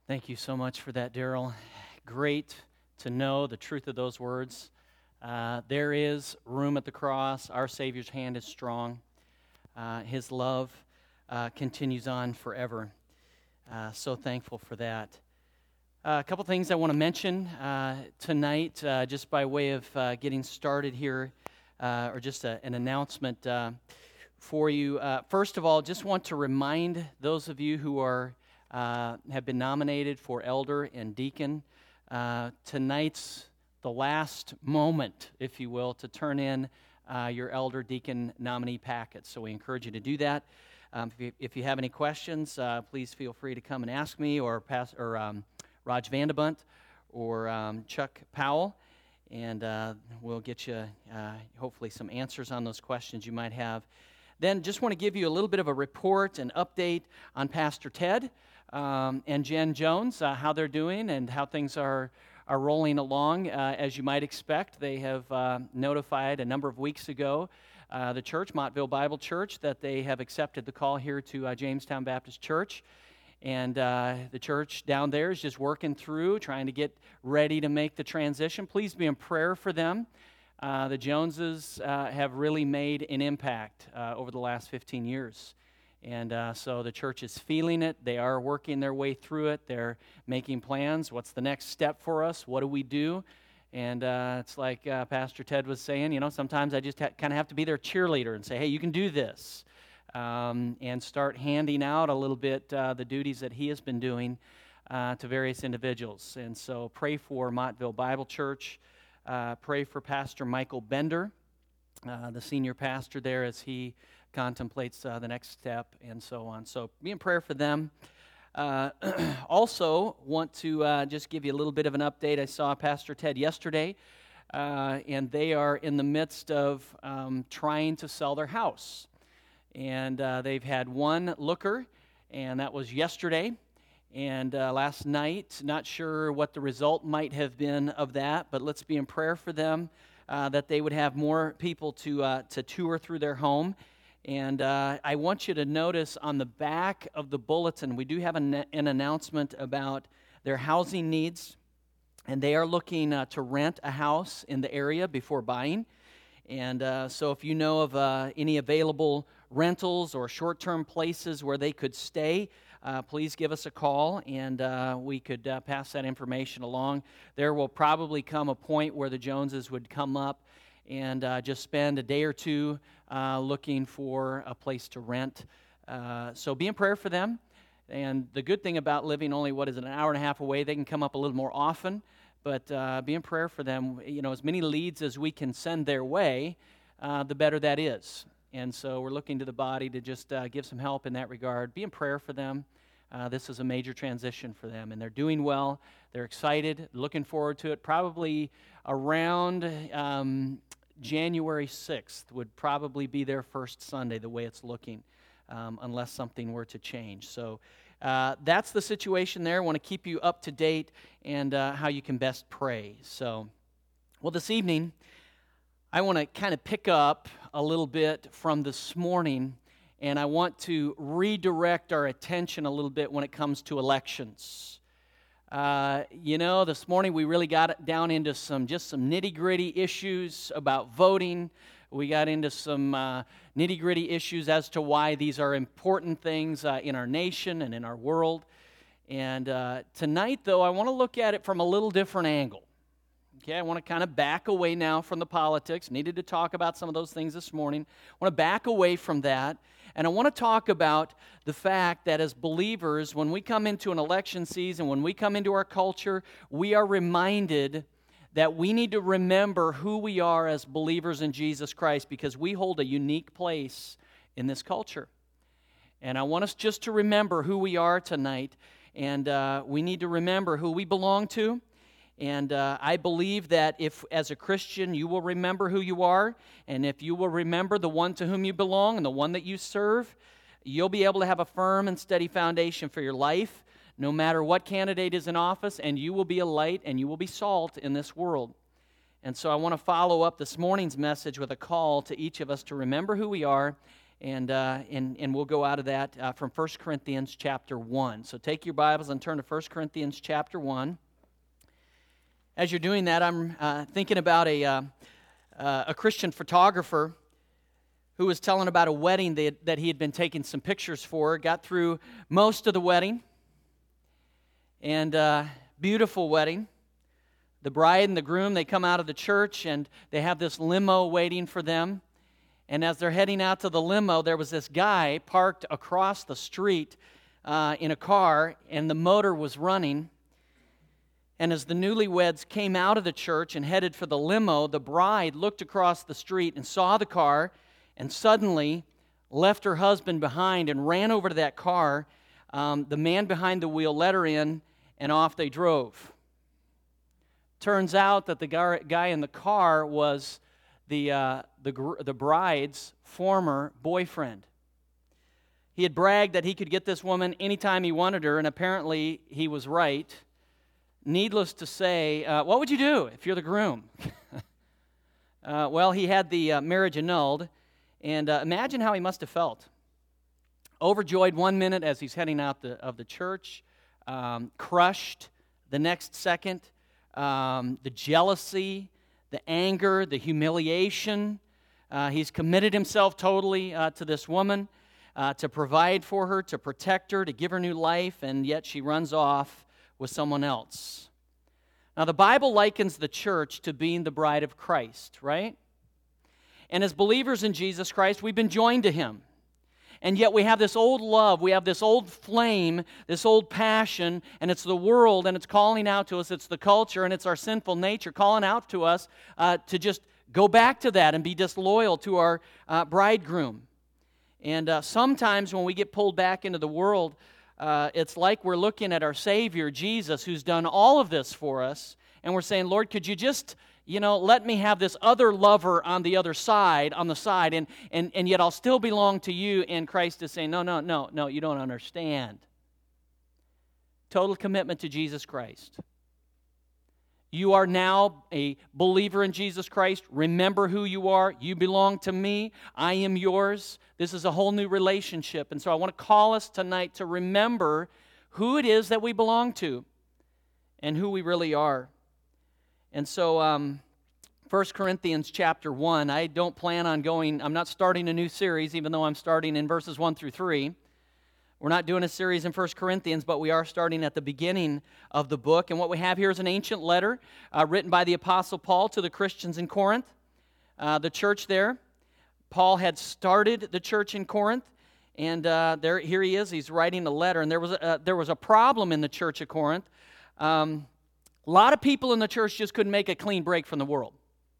Thank you so much for that, Daryl. Great to know the truth of those words. There is room at the cross. Our Savior's hand is strong. His love continues on forever. So thankful for that. A couple things I want to mention tonight, just by way of getting started here, or just an announcement for you. First of all, just want to remind those of you who have been nominated for elder and deacon. Tonight's the last moment, if you will, to turn in your elder deacon nominee packet. So we encourage you to do that. If you have any questions, please feel free to come and ask me or Raj Vandebunt or Chuck Powell, and we'll get you hopefully some answers on those questions you might have. Then just want to give you a little bit of a report and update on Pastor Ted and Jen Jones, how they're doing and how things are rolling along. As you might expect, they have notified a number of weeks ago the church, Montville Bible Church, that they have accepted the call here to Jamestown Baptist Church. And the church down there is just working through, trying to get ready to make the transition. Please be in prayer for them. The Joneses have really made an impact over the last 15 years. And so the church is feeling it. They are working their way through it. They're making plans. What's the next step for us? What do we do? And it's like Pastor Ted was saying, sometimes I just kind of have to be their cheerleader and say, hey, you can do this. And start handing out a little bit the duties that he has been doing to various individuals. And so pray for Montville Bible Church. Pray for Pastor Michael Bender, the senior pastor there, as he contemplates the next step and so on. So be in prayer for them. Also want to just give you a little bit of an update. I saw Pastor Ted yesterday, and they are in the midst of trying to sell their house. And they've had one looker, and that was yesterday. And last night, not sure what the result might have been of that, but let's be in prayer for them, that they would have more people to tour through their home. And I want you to notice on the back of the bulletin, we do have an announcement about their housing needs, and they are looking to rent a house in the area before buying. And so if you know of any available rentals or short-term places where they could stay, please give us a call, and we could pass that information along. There will probably come a point where the Joneses would come up and just spend a day or two looking for a place to rent. So be in prayer for them. And the good thing about living only, an hour and a half away, they can come up a little more often. But be in prayer for them. As many leads as we can send their way, the better that is. And so we're looking to the body to just give some help in that regard. Be in prayer for them. This is a major transition for them, and they're doing well. They're excited, looking forward to it. Probably around January 6th would probably be their first Sunday, the way it's looking, unless something were to change. So that's the situation there. I want to keep you up to date and how you can best pray. So, this evening, I want to kind of pick up a little bit from this morning, and I want to redirect our attention a little bit when it comes to elections. This morning we really got down into some nitty-gritty issues about voting. We got into some nitty-gritty issues as to why these are important things in our nation and in our world. And tonight, though, I want to look at it from a little different angle. Okay, I want to kind of back away now from the politics. Needed to talk about some of those things this morning. I want to back away from that, and I want to talk about the fact that as believers, when we come into an election season, when we come into our culture, we are reminded that we need to remember who we are as believers in Jesus Christ, because we hold a unique place in this culture. And I want us just to remember who we are tonight, and we need to remember who we belong to. And I believe that if, as a Christian, you will remember who you are, and if you will remember the one to whom you belong and the one that you serve, you'll be able to have a firm and steady foundation for your life, no matter what candidate is in office, and you will be a light and you will be salt in this world. And so I want to follow up this morning's message with a call to each of us to remember who we are and we'll go out of that from 1 Corinthians chapter 1. So take your Bibles and turn to 1 Corinthians chapter 1. As you're doing that, I'm thinking about a Christian photographer who was telling about a wedding that he had been taking some pictures for, got through most of the wedding, and beautiful wedding. The bride and the groom, they come out of the church, and they have this limo waiting for them. And as they're heading out to the limo, there was this guy parked across the street in a car, and the motor was running. And as the newlyweds came out of the church and headed for the limo, the bride looked across the street and saw the car and suddenly left her husband behind and ran over to that car. The man behind the wheel let her in, and off they drove. Turns out that the guy in the car was the bride's former boyfriend. He had bragged that he could get this woman anytime he wanted her, and apparently he was right. Needless to say, what would you do if you're the groom? Well, he had the marriage annulled, and imagine how he must have felt. Overjoyed one minute as he's heading out of the church, crushed the next second, the jealousy, the anger, the humiliation. He's committed himself totally to this woman, to provide for her, to protect her, to give her new life, and yet she runs off with someone else. Now, the Bible likens the church to being the bride of Christ, right? And as believers in Jesus Christ, we've been joined to Him. And yet we have this old love, we have this old flame, this old passion, and it's the world, and it's calling out to us, it's the culture, and it's our sinful nature calling out to us to just go back to that and be disloyal to our bridegroom. And sometimes when we get pulled back into the world, it's like we're looking at our Savior, Jesus, who's done all of this for us, and we're saying, Lord, could you just, let me have this other lover on the other side, and yet I'll still belong to you. And Christ is saying, no, you don't understand. Total commitment to Jesus Christ. You are now a believer in Jesus Christ. Remember who you are. You belong to me. I am yours. This is a whole new relationship. And so I want to call us tonight to remember who it is that we belong to and who we really are. And so 1 Corinthians chapter 1, I don't plan on I'm not starting a new series, even though I'm starting in verses 1 through 3. We're not doing a series in 1 Corinthians, but we are starting at the beginning of the book. And what we have here is an ancient letter written by the Apostle Paul to the Christians in Corinth, the church there. Paul had started the church in Corinth, and here he is. He's writing a letter, and there was a problem in the church of Corinth. A lot of people in the church just couldn't make a clean break from the world.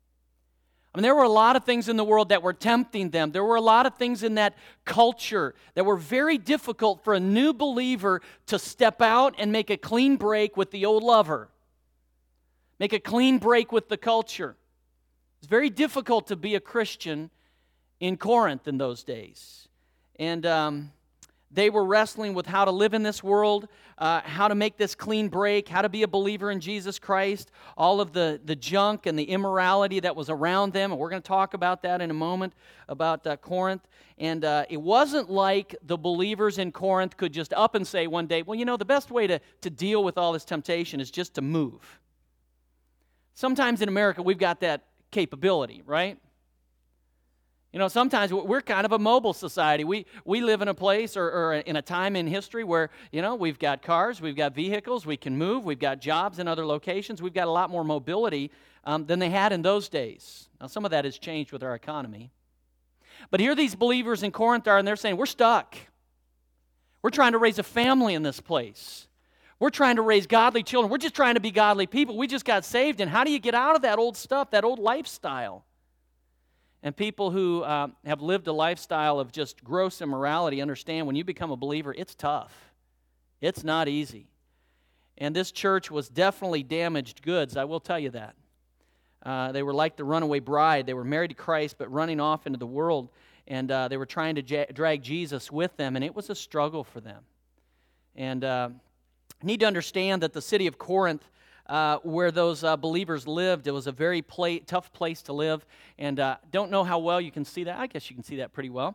I mean, there were a lot of things in the world that were tempting them. There were a lot of things in that culture that were very difficult for a new believer to step out and make a clean break with the old lover. Make a clean break with the culture. It's very difficult to be a Christian in Corinth in those days. And they were wrestling with how to live in this world, how to make this clean break, how to be a believer in Jesus Christ, all of the junk and the immorality that was around them. And we're going to talk about that in a moment, about Corinth. And it wasn't like the believers in Corinth could just up and say one day, well, the best way to deal with all this temptation is just to move. Sometimes in America, we've got that capability, right? Sometimes we're kind of a mobile society. We live in a place or in a time in history where, we've got cars, we've got vehicles, we can move, we've got jobs in other locations. We've got a lot more mobility than they had in those days. Now, some of that has changed with our economy. But here these believers in Corinth are, and they're saying, we're stuck. We're trying to raise a family in this place. We're trying to raise godly children. We're just trying to be godly people. We just got saved, and how do you get out of that old stuff, that old lifestyle? And people who have lived a lifestyle of just gross immorality understand when you become a believer, it's tough. It's not easy. And this church was definitely damaged goods, I will tell you that. They were like the runaway bride. They were married to Christ but running off into the world, and they were trying to drag Jesus with them, and it was a struggle for them. And need to understand that the city of Corinth where those believers lived. It was a very tough place to live, and don't know how well you can see that. I guess you can see that pretty well.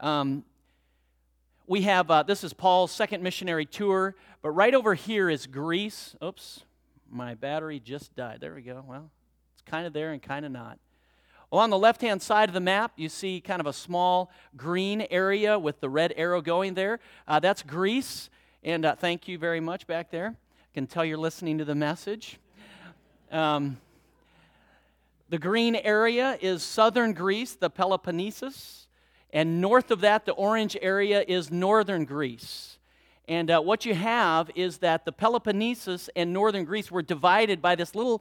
We have, this is Paul's second missionary tour, but right over here is Greece. Oops, my battery just died. There we go. Well, it's kind of there and kind of not. Well, on the left-hand side of the map, you see kind of a small green area with the red arrow going there. That's Greece, and thank you very much back there. I can tell you're listening to the message. The green area is southern Greece, the Peloponnesus. And north of that, the orange area is northern Greece. And what you have is that the Peloponnesus and northern Greece were divided by this little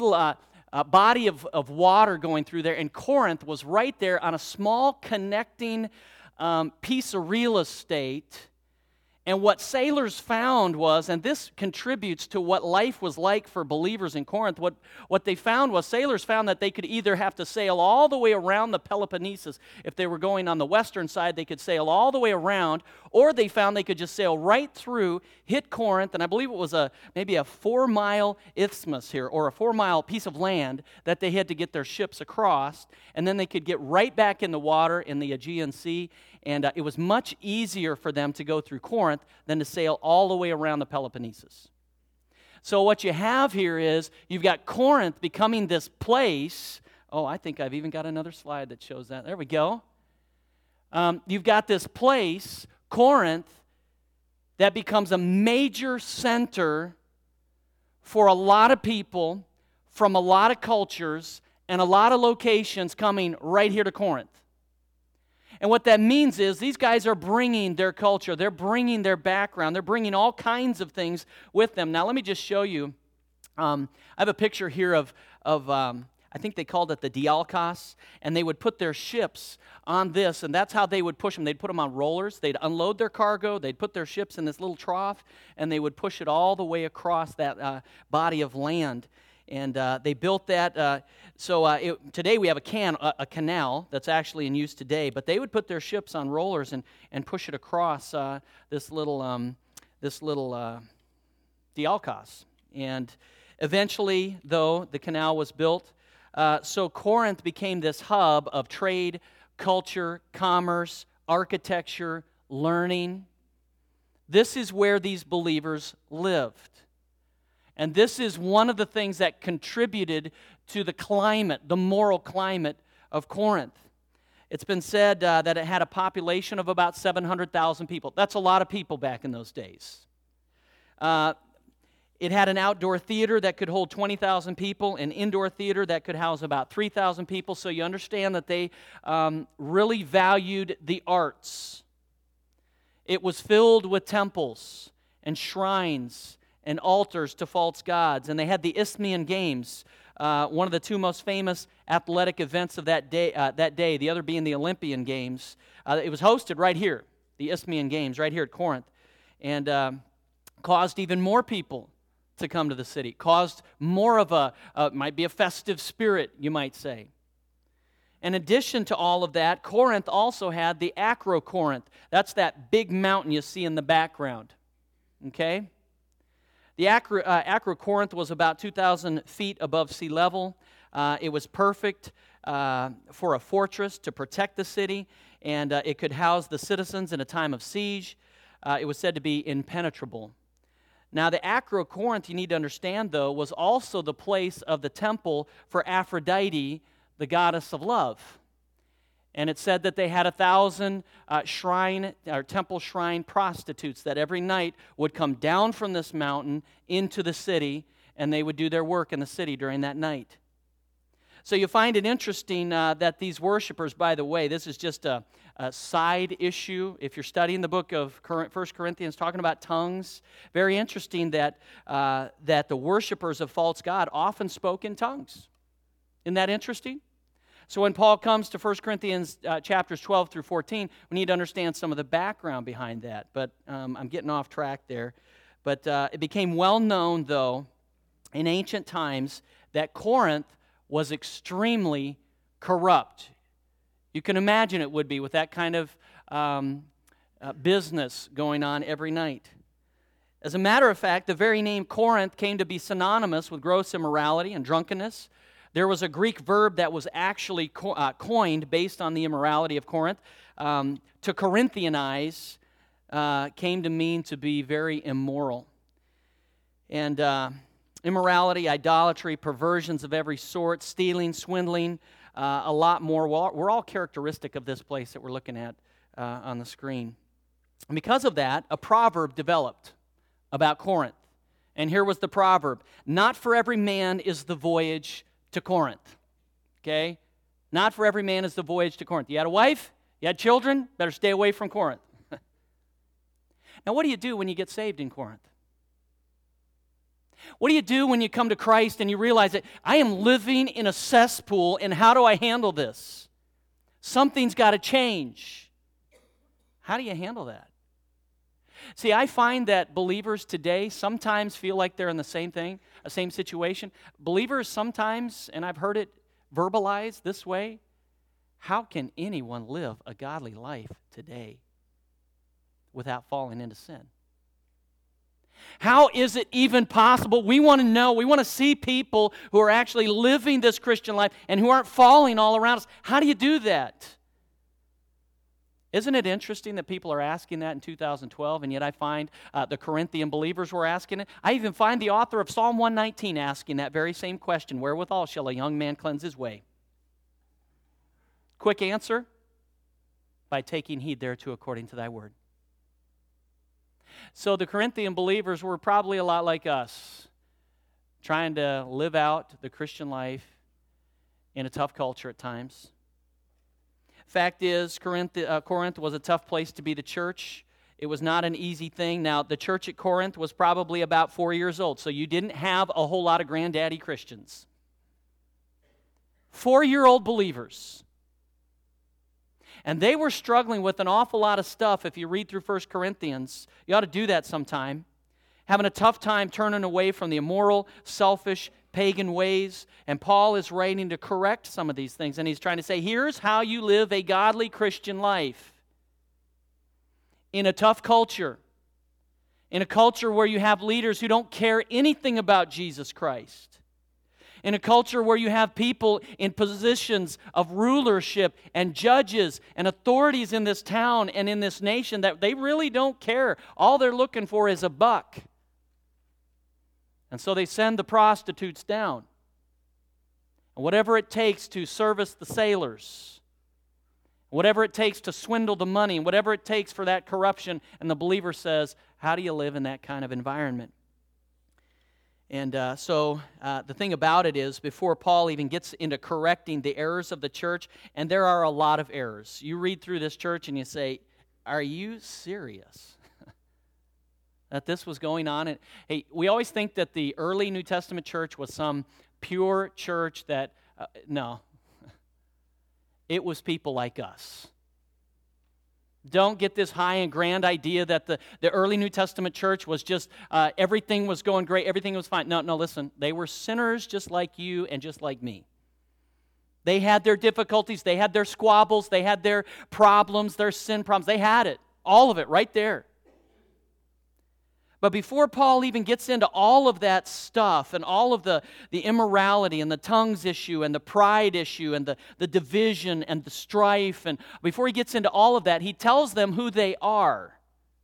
body of water going through there. And Corinth was right there on a small connecting piece of real estate. And what sailors found was, and this contributes to what life was like for believers in Corinth, what they found was sailors found that they could either have to sail all the way around the Peloponnesus. If they were going on the western side, they could sail all the way around, or they found they could just sail right through, hit Corinth, and I believe it was maybe a 4-mile isthmus here, or a 4-mile piece of land that they had to get their ships across, and then they could get right back in the water in the Aegean Sea. And it was much easier for them to go through Corinth than to sail all the way around the Peloponnesus. So what you have here is you've got Corinth becoming this place. Oh, I think I've even got another slide that shows that. There we go. You've got this place, Corinth, that becomes a major center for a lot of people from a lot of cultures and a lot of locations coming right here to Corinth. And what that means is these guys are bringing their culture, they're bringing their background, they're bringing all kinds of things with them. Now, let me just show you. I have a picture here of I think they called it the Dialkos, and they would put their ships on this, and that's how they would push them. They'd put them on rollers, they'd unload their cargo, they'd put their ships in this little trough, and they would push it all the way across that body of land. And they built that. Today we have a canal that's actually in use today. But they would put their ships on rollers and push it across this little Dialkos. And eventually, though, the canal was built. So Corinth became this hub of trade, culture, commerce, architecture, learning. This is where these believers lived. And this is one of the things that contributed to the climate, the moral climate of Corinth. It's been said that it had a population of about 700,000 people. That's a lot of people back in those days. It had an outdoor theater that could hold 20,000 people, an indoor theater that could house about 3,000 people. So you understand that they really valued the arts. It was filled with temples and shrines and altars to false gods. And they had the Isthmian Games, one of the two most famous athletic events of that day, the other being the Olympian Games. It was hosted right here, the Isthmian Games, right here at Corinth, and caused even more people to come to the city, caused more of might be a festive spirit, you might say. In addition to all of that, Corinth also had the Acrocorinth. That's that big mountain you see in the background, okay? The Acrocorinth was about 2,000 feet above sea level. It was perfect for a fortress to protect the city, and it could house the citizens in a time of siege. It was said to be impenetrable. Now, the Acrocorinth, you need to understand, though, was also the place of the temple for Aphrodite, the goddess of love. And it said that they had 1,000 temple shrine prostitutes that every night would come down from this mountain into the city, and they would do their work in the city during that night. So you find it interesting that these worshipers, by the way, this is just a side issue. If you're studying the book of 1 Corinthians, talking about tongues, very interesting that the worshipers of false god often spoke in tongues. Isn't that interesting? So when Paul comes to 1 Corinthians chapters 12 through 14, we need to understand some of the background behind that. But I'm getting off track there. But it became well known, though, in ancient times that Corinth was extremely corrupt. You can imagine it would be with that kind of business going on every night. As a matter of fact, the very name Corinth came to be synonymous with gross immorality and drunkenness. There was a Greek verb that was actually coined based on the immorality of Corinth. To Corinthianize came to mean to be very immoral. And immorality, idolatry, perversions of every sort, stealing, swindling, a lot more. We're all characteristic of this place that we're looking at on the screen. And because of that, a proverb developed about Corinth. And here was the proverb: not for every man is the voyage to Corinth. Okay? Not for every man is the voyage to Corinth. You had a wife? You had children? Better stay away from Corinth. Now, what do you do when you get saved in Corinth? What do you do when you come to Christ and you realize that I am living in a cesspool, and how do I handle this? Something's got to change. How do you handle that? See, I find that believers today sometimes feel like they're in the same thing, a same situation. Believers sometimes, and I've heard it verbalized this way: how can anyone live a godly life today without falling into sin? How is it even possible? We want to know, we want to see people who are actually living this Christian life and who aren't falling all around us. How do you do that? Isn't it interesting that people are asking that in 2012, and yet I find the Corinthian believers were asking it? I even find the author of Psalm 119 asking that very same question: wherewithal shall a young man cleanse his way? Quick answer: by taking heed thereto according to thy word. So the Corinthian believers were probably a lot like us, trying to live out the Christian life in a tough culture at times. Fact is, Corinth was a tough place to be the church. It was not an easy thing. Now, the church at Corinth was probably about 4 years old, so you didn't have a whole lot of granddaddy Christians. 4-year-old believers. And they were struggling with an awful lot of stuff. If you read through 1 Corinthians, you ought to do that sometime. Having a tough time turning away from the immoral, selfish, pagan ways. And Paul is writing to correct some of these things. And he's trying to say, here's how you live a godly Christian life. In a tough culture. In a culture where you have leaders who don't care anything about Jesus Christ. In a culture where you have people in positions of rulership and judges and authorities in this town and in this nation that they really don't care. All they're looking for is a buck. And so they send the prostitutes down. And whatever it takes to service the sailors, whatever it takes to swindle the money, whatever it takes for that corruption, and the believer says, how do you live in that kind of environment? And so the thing about it is, before Paul even gets into correcting the errors of the church, and there are a lot of errors. You read through this church and you say, are you serious? That this was going on? And hey, we always think that the early New Testament church was some pure church that, no. It was people like us. Don't get this high and grand idea that the early New Testament church was just, everything was going great, everything was fine. No, listen. They were sinners just like you and just like me. They had their difficulties, they had their squabbles, they had their problems, their sin problems. They had it, all of it right there. But before Paul even gets into all of that stuff and all of the immorality and the tongues issue and the pride issue and the division and the strife, and before he gets into all of that, he tells them who they are.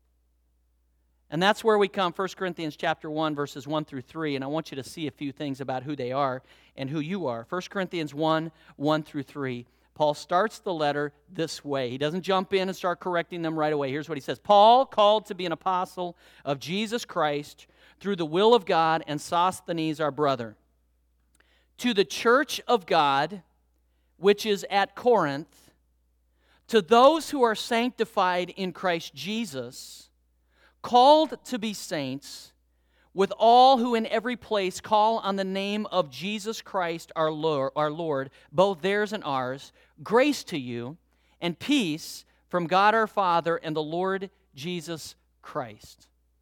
And that's where we come, 1 Corinthians chapter 1, verses 1 through 3, and I want you to see a few things about who they are and who you are. 1 Corinthians 1, 1 through 3. Paul starts the letter this way. He doesn't jump in and start correcting them right away. Here's what he says. Paul, called to be an apostle of Jesus Christ through the will of God, and Sosthenes, our brother, to the church of God, which is at Corinth, to those who are sanctified in Christ Jesus, called to be saints, with all who in every place call on the name of Jesus Christ our Lord, both theirs and ours, grace to you and peace from God our Father and the Lord Jesus Christ.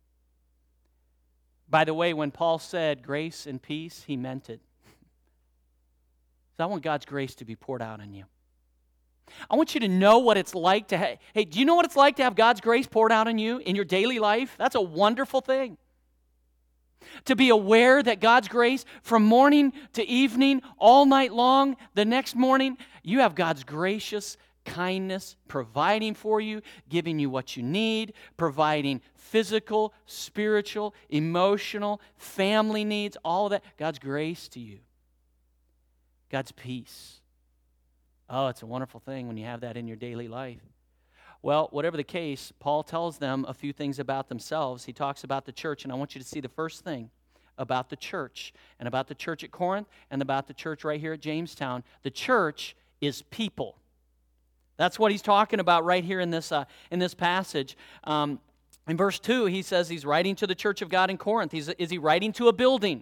By the way, when Paul said grace and peace, he meant it. So I want God's grace to be poured out on you. I want you to know what it's like to do you know what it's like to have God's grace poured out on you in your daily life? That's a wonderful thing. To be aware that God's grace from morning to evening, all night long, the next morning, you have God's gracious kindness providing for you, giving you what you need, providing physical, spiritual, emotional, family needs, all of that. God's grace to you. God's peace. Oh, it's a wonderful thing when you have that in your daily life. Well, whatever the case, Paul tells them a few things about themselves. He talks about the church, and I want you to see the first thing about the church, and about the church at Corinth, and about the church right here at Jamestown. The church is people. That's what he's talking about right here in this passage. In verse 2, he says he's writing to the church of God in Corinth. Is he writing to a building?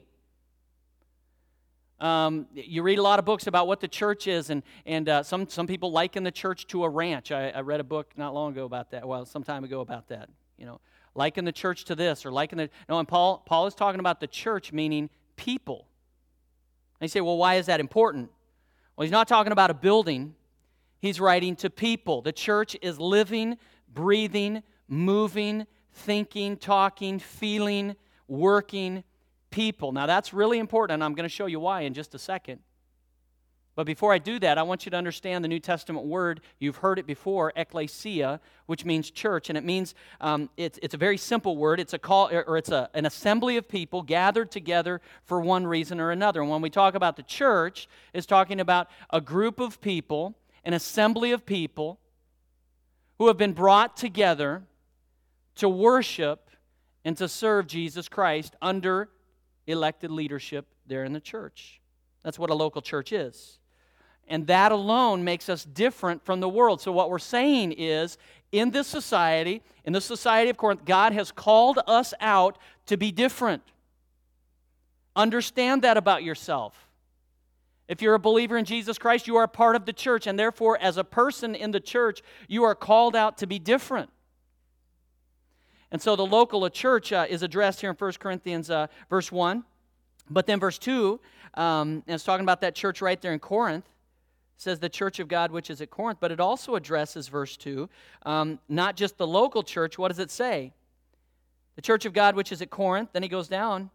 You read a lot of books about what the church is, and some people liken the church to a ranch. I read a book not long ago about that, some time ago about that. Liken the church to this, or and Paul is talking about the church, meaning people. And you say, well, why is that important? Well, he's not talking about a building. He's writing to people. The church is living, breathing, moving, thinking, talking, feeling, working people. Now, that's really important, and I'm going to show you why in just a second. But before I do that, I want you to understand the New Testament word. You've heard it before, ekklesia, which means church, and it means it's a very simple word. It's a call, or it's an assembly of people gathered together for one reason or another. And when we talk about the church, it's talking about a group of people, an assembly of people who have been brought together to worship and to serve Jesus Christ under elected leadership there in the church. That's what a local church is. And that alone makes us different from the world. So what we're saying is, in this society of Corinth, God has called us out to be different. Understand that about yourself. If you're a believer in Jesus Christ, you are a part of the church, and therefore, as a person in the church, you are called out to be different. And so the local church is addressed here in 1 Corinthians verse 1. But then verse 2, and it's talking about that church right there in Corinth, says the church of God which is at Corinth, but it also addresses, verse 2, not just the local church. What does it say? The church of God which is at Corinth. Then he goes down,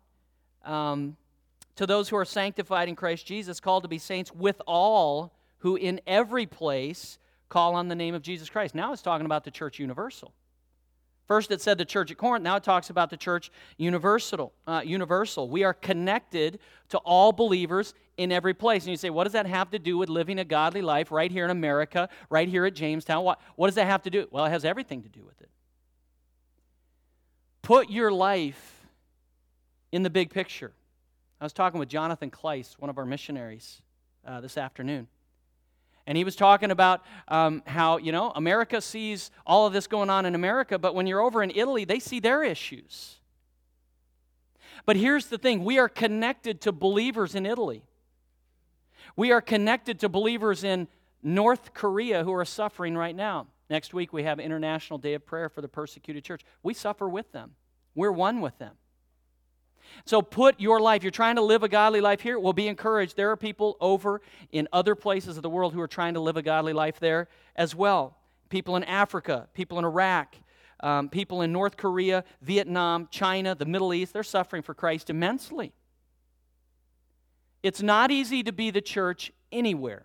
to those who are sanctified in Christ Jesus, called to be saints, with all who in every place call on the name of Jesus Christ. Now it's talking about the church universal. First it said the church at Corinth, now it talks about the church universal. We are connected to all believers in every place. And you say, what does that have to do with living a godly life right here in America, right here at Jamestown? What does that have to do? Well, it has everything to do with it. Put your life in the big picture. I was talking with Jonathan Kleiss, one of our missionaries, this afternoon. And he was talking about how, America sees all of this going on in America, but when you're over in Italy, they see their issues. But here's the thing. We are connected to believers in Italy. We are connected to believers in North Korea who are suffering right now. Next week, we have International Day of Prayer for the Persecuted Church. We suffer with them. We're one with them. So put your life, you're trying to live a godly life here, well, be encouraged. There are people over in other places of the world who are trying to live a godly life there as well. People in Africa, people in Iraq, people in North Korea, Vietnam, China, the Middle East, they're suffering for Christ immensely. It's not easy to be the church anywhere.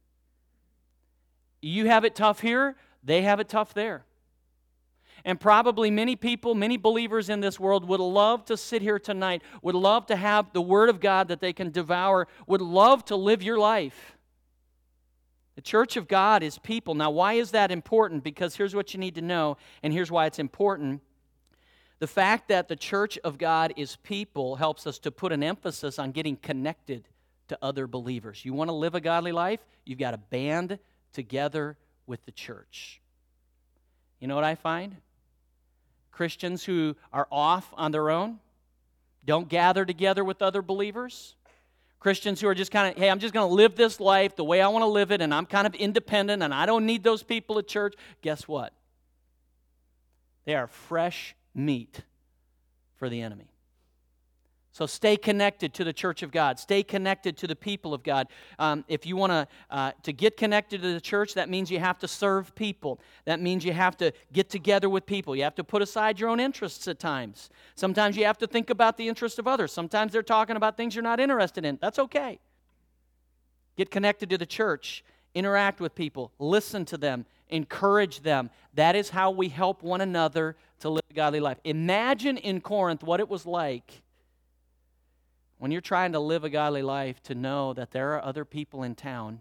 You have it tough here, they have it tough there. And probably many people, many believers in this world would love to sit here tonight, would love to have the Word of God that they can devour, would love to live your life. The church of God is people. Now, why is that important? Because here's what you need to know, and here's why it's important. The fact that the church of God is people helps us to put an emphasis on getting connected to other believers. You want to live a godly life? You've got to band together with the church. You know what I find? Christians who are off on their own, don't gather together with other believers. Christians who are just kind of, hey, I'm just going to live this life the way I want to live it, and I'm kind of independent, and I don't need those people at church. Guess what? They are fresh meat for the enemy. So stay connected to the church of God. Stay connected to the people of God. If you want to get connected to the church, that means you have to serve people. That means you have to get together with people. You have to put aside your own interests at times. Sometimes you have to think about the interests of others. Sometimes they're talking about things you're not interested in. That's okay. Get connected to the church. Interact with people. Listen to them. Encourage them. That is how we help one another to live a godly life. Imagine in Corinth what it was like when you're trying to live a godly life, to know that there are other people in town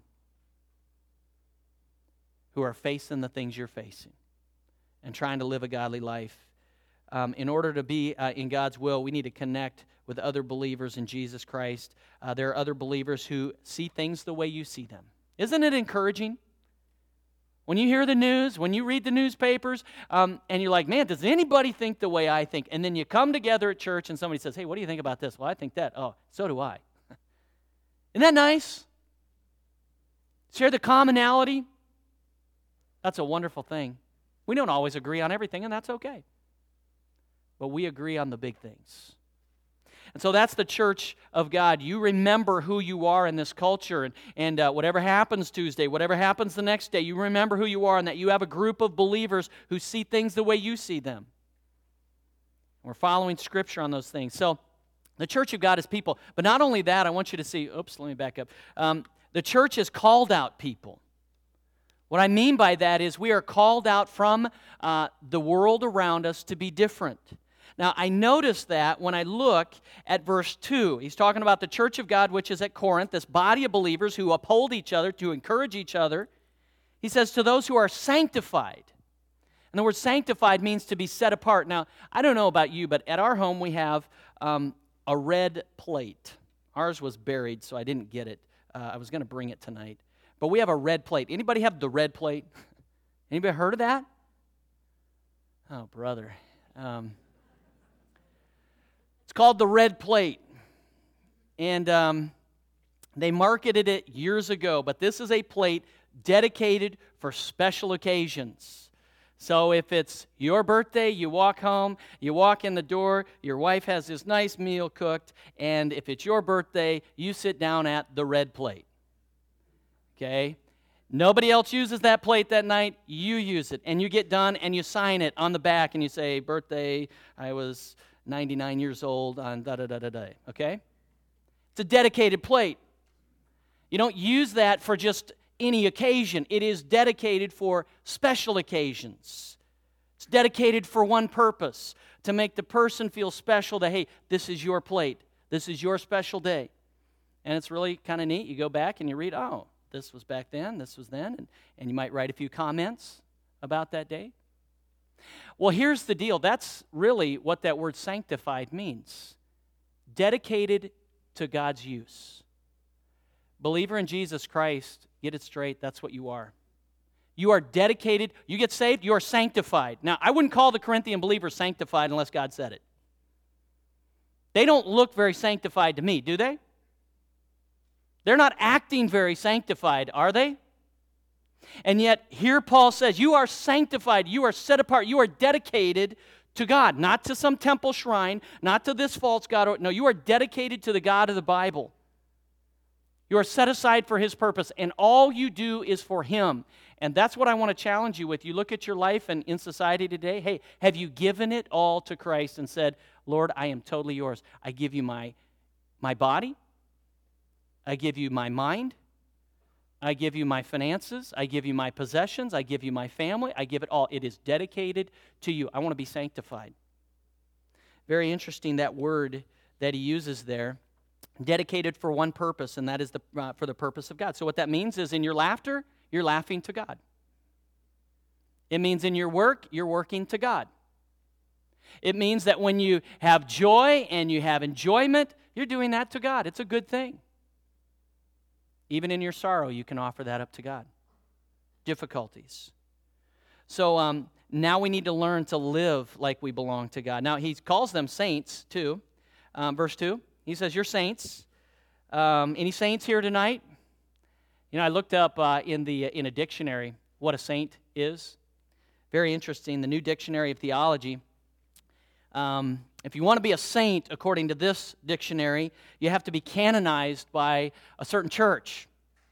who are facing the things you're facing and trying to live a godly life. In order to be in God's will, we need to connect with other believers in Jesus Christ. There are other believers who see things the way you see them. Isn't it encouraging? When you hear the news, when you read the newspapers, and you're like, man, does anybody think the way I think? And then you come together at church and somebody says, hey, what do you think about this? Well, I think that. Oh, so do I. Isn't that nice? Share the commonality. That's a wonderful thing. We don't always agree on everything, and that's okay. But we agree on the big things. And so that's the church of God. You remember who you are in this culture, and whatever happens Tuesday, whatever happens the next day, you remember who you are and that you have a group of believers who see things the way you see them. We're following Scripture on those things. So the church of God is people. But not only that, I want you to see, let me back up. The church has called out people. What I mean by that is we are called out from the world around us to be different. Now, I notice that when I look at verse 2. He's talking about the church of God, which is at Corinth, this body of believers who uphold each other, to encourage each other. He says, to those who are sanctified. And the word sanctified means to be set apart. Now, I don't know about you, but at our home we have a red plate. Ours was buried, so I didn't get it. I was going to bring it tonight. But we have a red plate. Anybody have the red plate? Anybody heard of that? Oh, brother. It's called the red plate. And they marketed it years ago, but this is a plate dedicated for special occasions. So if it's your birthday, you walk home, you walk in the door, your wife has this nice meal cooked, and if it's your birthday, you sit down at the red plate. Okay? Nobody else uses that plate that night, you use it, and you get done and you sign it on the back and you say, birthday, I was 99 years old on da-da-da-da-da, okay? It's a dedicated plate. You don't use that for just any occasion. It is dedicated for special occasions. It's dedicated for one purpose, to make the person feel special that, hey, this is your plate. This is your special day. And it's really kind of neat. You go back and you read, oh, this was back then, this was then, and you might write a few comments about that day. Well, here's the deal. That's really what that word sanctified means. Dedicated to God's use. Believer in Jesus Christ, get it straight, that's what you are. You are dedicated. You get saved, you are sanctified. Now, I wouldn't call the Corinthian believers sanctified unless God said it. They don't look very sanctified to me, do they? They're not acting very sanctified, are they? And yet, here Paul says, you are sanctified, you are set apart, you are dedicated to God, not to some temple shrine, not to this false god. No, you are dedicated to the God of the Bible. You are set aside for His purpose, and all you do is for Him. And that's what I want to challenge you with. You look at your life and in society today, hey, have you given it all to Christ and said, Lord, I am totally yours. I give you my body. I give you my mind. I give you my finances. I give you my possessions. I give you my family. I give it all. It is dedicated to you. I want to be sanctified. Very interesting, that word that he uses there. Dedicated for one purpose, and that is for the purpose of God. So what that means is in your laughter, you're laughing to God. It means in your work, you're working to God. It means that when you have joy and you have enjoyment, you're doing that to God. It's a good thing. Even in your sorrow, you can offer that up to God. Difficulties. So now we need to learn to live like we belong to God. Now, he calls them saints, too. Verse 2, he says, you're saints. Any saints here tonight? You know, I looked up in a dictionary what a saint is. Very interesting. The New Dictionary of Theology If you want to be a saint, according to this dictionary, you have to be canonized by a certain church.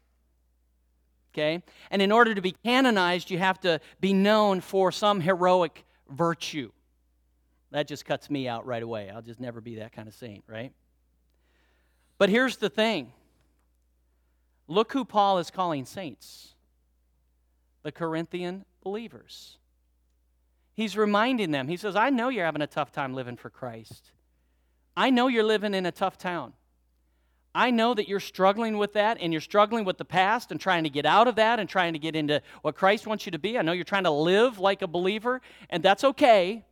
Okay? And in order to be canonized, you have to be known for some heroic virtue. That just cuts me out right away. I'll just never be that kind of saint, right? But here's the thing. Look who Paul is calling saints. The Corinthian believers. He's reminding them. He says, I know you're having a tough time living for Christ. I know you're living in a tough town. I know that you're struggling with that, and you're struggling with the past and trying to get out of that and trying to get into what Christ wants you to be. I know you're trying to live like a believer, and that's okay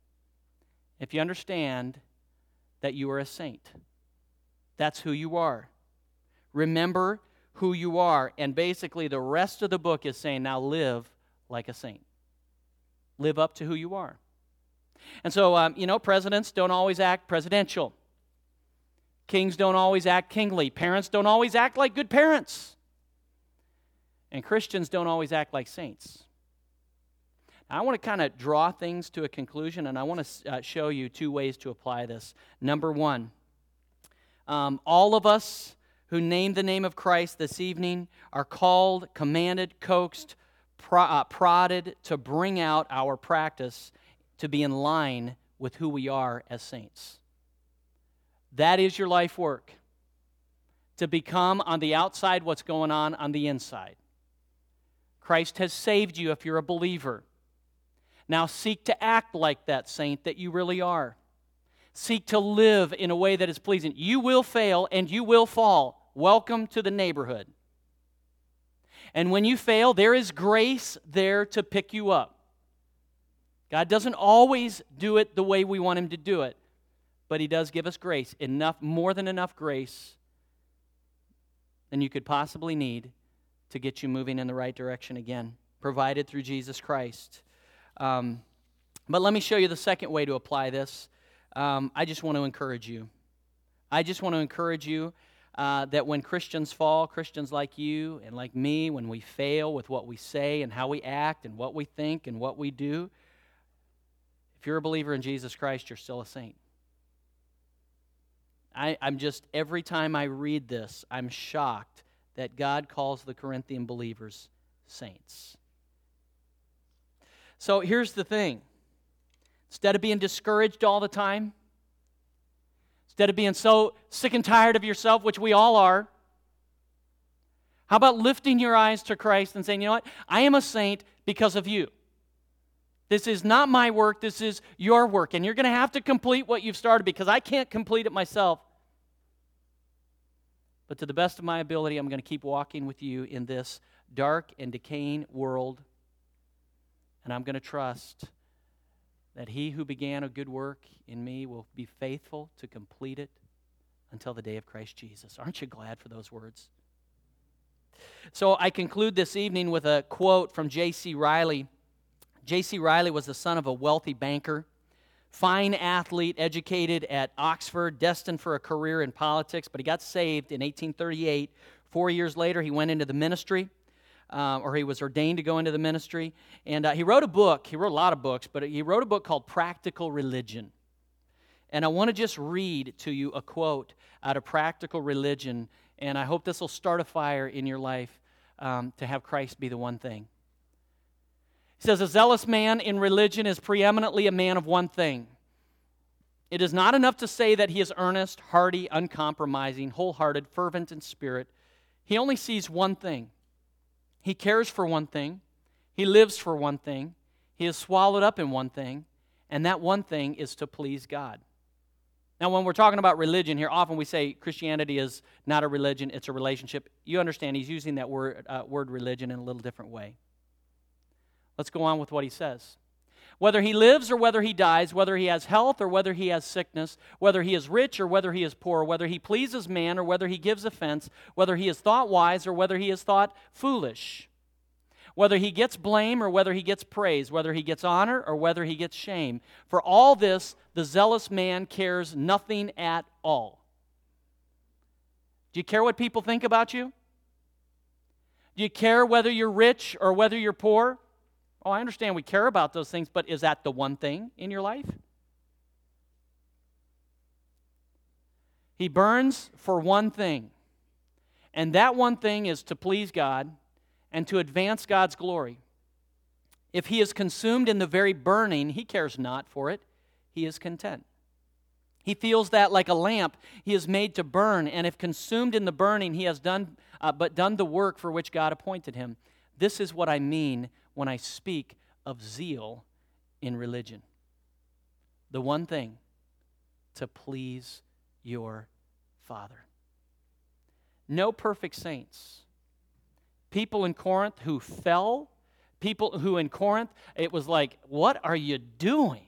if you understand that you are a saint. That's who you are. Remember who you are. And basically the rest of the book is saying, now live like a saint. Live up to who you are. And so, presidents don't always act presidential. Kings don't always act kingly. Parents don't always act like good parents. And Christians don't always act like saints. Now, I want to kind of draw things to a conclusion, and I want to show you two ways to apply this. Number one, all of us who name the name of Christ this evening are called, commanded, coaxed, prodded to bring out our practice to be in line with who we are as saints. That is your life work, to become on the outside what's going on the inside. Christ has saved you if you're a believer. Now seek to act like that saint that you really are. Seek to live in a way that is pleasing. You will fail and you will fall. Welcome to the neighborhood. And when you fail, there is grace there to pick you up. God doesn't always do it the way we want Him to do it, but He does give us grace, more than enough grace than you could possibly need to get you moving in the right direction again, provided through Jesus Christ. But let me show you the second way to apply this. I just want to encourage you. I just want to encourage you that when Christians fall, Christians like you and like me, when we fail with what we say and how we act and what we think and what we do, if you're a believer in Jesus Christ, you're still a saint. I'm just, every time I read this, I'm shocked that God calls the Corinthian believers saints. So here's the thing. Instead of being discouraged all the time, instead of being so sick and tired of yourself, which we all are, how about lifting your eyes to Christ and saying, you know what? I am a saint because of you. This is not my work, this is your work. And you're going to have to complete what you've started because I can't complete it myself. But to the best of my ability, I'm going to keep walking with you in this dark and decaying world. And I'm going to trust that He who began a good work in me will be faithful to complete it until the day of Christ Jesus. Aren't you glad for those words? So I conclude this evening with a quote from J.C. Riley. J.C. Riley was the son of a wealthy banker, fine athlete, educated at Oxford, destined for a career in politics, but he got saved in 1838. 4 years later, he went into the ministry. Or he was ordained to go into the ministry. And he wrote a book. He wrote a lot of books, but he wrote a book called Practical Religion. And I want to just read to you a quote out of Practical Religion, and I hope this will start a fire in your life to have Christ be the one thing. He says, a zealous man in religion is preeminently a man of one thing. It is not enough to say that he is earnest, hearty, uncompromising, wholehearted, fervent in spirit. He only sees one thing. He cares for one thing. He lives for one thing. He is swallowed up in one thing. And that one thing is to please God. Now, when we're talking about religion here, often we say Christianity is not a religion, it's a relationship. You understand, he's using that word religion in a little different way. Let's go on with what he says. Whether he lives or whether he dies, whether he has health or whether he has sickness, whether he is rich or whether he is poor, whether he pleases man or whether he gives offense, whether he is thought wise or whether he is thought foolish, whether he gets blame or whether he gets praise, whether he gets honor or whether he gets shame. For all this, the zealous man cares nothing at all. Do you care what people think about you? Do you care whether you're rich or whether you're poor? Oh, I understand we care about those things, but is that the one thing in your life? He burns for one thing, and that one thing is to please God and to advance God's glory. If he is consumed in the very burning, he cares not for it. He is content. He feels that like a lamp he is made to burn, and if consumed in the burning, he has done the work for which God appointed him. This is what I mean when I speak of zeal in religion. The one thing, to please your Father. No perfect saints. People in Corinth who fell, people who in Corinth, it was like, what are you doing?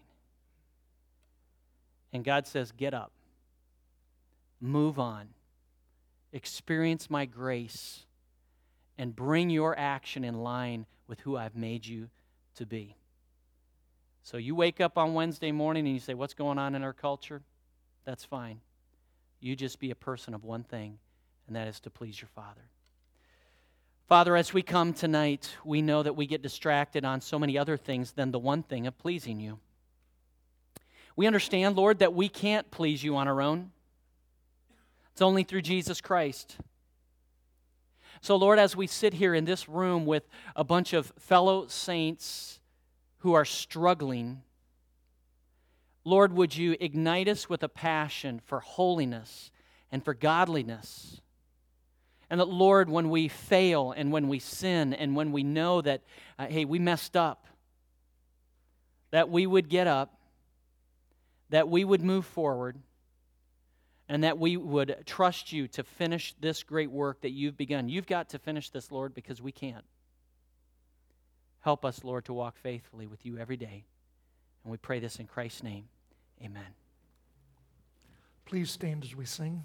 And God says, get up. Move on. Experience my grace and bring your action in line with who I've made you to be. So you wake up on Wednesday morning and you say, what's going on in our culture? That's fine. You just be a person of one thing, and that is to please your Father. Father, as we come tonight, we know that we get distracted on so many other things than the one thing of pleasing you. We understand, Lord, that we can't please you on our own. It's only through Jesus Christ. So, Lord, as we sit here in this room with a bunch of fellow saints who are struggling, Lord, would you ignite us with a passion for holiness and for godliness? And that, Lord, when we fail and when we sin and when we know that, hey, we messed up, that we would get up, that we would move forward, and that we would trust you to finish this great work that you've begun. You've got to finish this, Lord, because we can't. Help us, Lord, to walk faithfully with you every day. And we pray this in Christ's name. Amen. Please stand as we sing.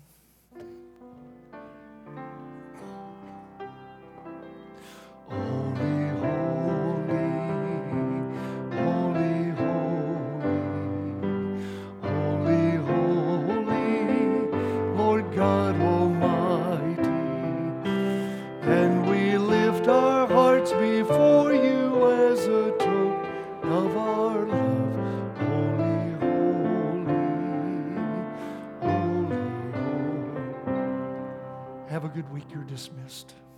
Holy, holy, holy, holy, holy, holy, Lord God Almighty. And we lift our hearts before you as a token of our love. Holy, holy, holy, holy. Have a good week. You're dismissed.